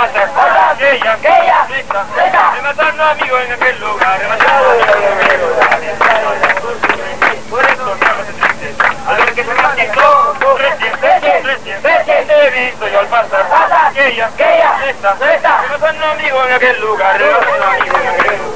pasar cosas que ella me mataron amigos en aquel lugar, me mataron amigos en aquel lugar. Por eso no me triste, al ver que se me quitó, recién he visto yo al pasar que ella me mataron amigos en aquel lugar, me mataron amigos en aquel lugar.